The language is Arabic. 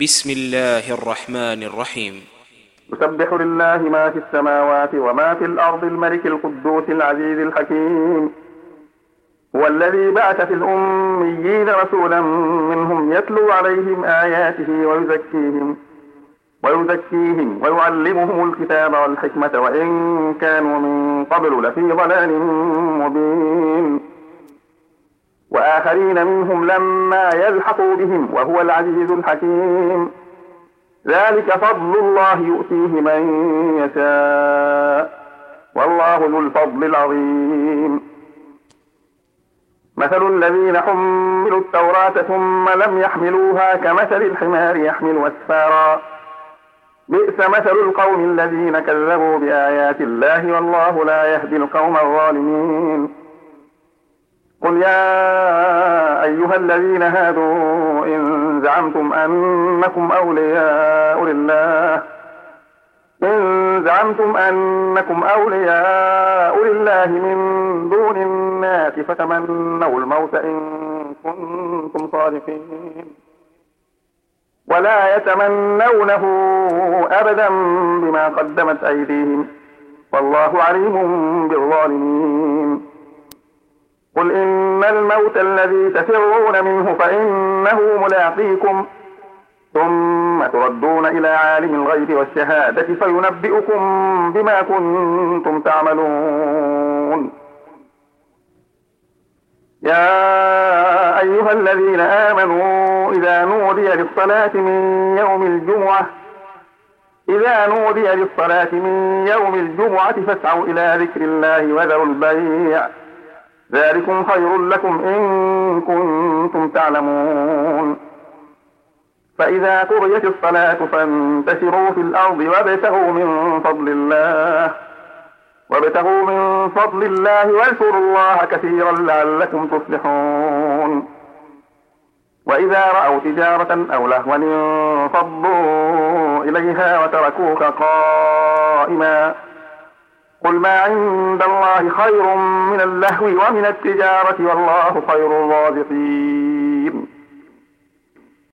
بسم الله الرحمن الرحيم. يسبح لله ما في السماوات وما في الأرض الملك القدوس العزيز الحكيم. هو الذي بعث في الأميين رسولا منهم يتلو عليهم آياته ويزكيهم ويعلمهم الكتاب والحكمة وإن كانوا من قبل لفي ضلال مبين. وآخرين منهم لما يلحقوا بهم وهو العزيز الحكيم. ذلك فضل الله يؤتيه من يشاء والله ذو الفضل العظيم. مثل الذين حملوا التوراة ثم لم يحملوها كمثل الحمار يحمل أسفارا بئس مثل القوم الذين كذبوا بآيات الله والله لا يهدي القوم الظالمين. قل يا أيها الذين هادوا إن زعمتم أنكم أولياء لله من دون الناس فتمنوا الموت إن كنتم صادقين ولا يتمنونه أبدا بما قدمت أيديهم والله عليم بالظالمين. قل إن الموت الذي تفرون منه فإنه ملاقيكم ثم تردون إلى عالم الغيب والشهادة فينبئكم بما كنتم تعملون. يا أيها الذين آمنوا إذا نودي للصلاة من يوم الجمعة فاسعوا إلى ذكر الله وذروا البيع ذلكم خير لكم إن كنتم تعلمون. فإذا قضيت الصلاة فانتشروا في الأرض وابتغوا من فضل الله واذكروا الله كثيرا لعلكم تفلحون. وإذا رأوا تجارة أو لهوا انفضوا إليها وتركوك قائما قل ما عند الله خير من اللهو ومن التجارة والله خير الرازقين.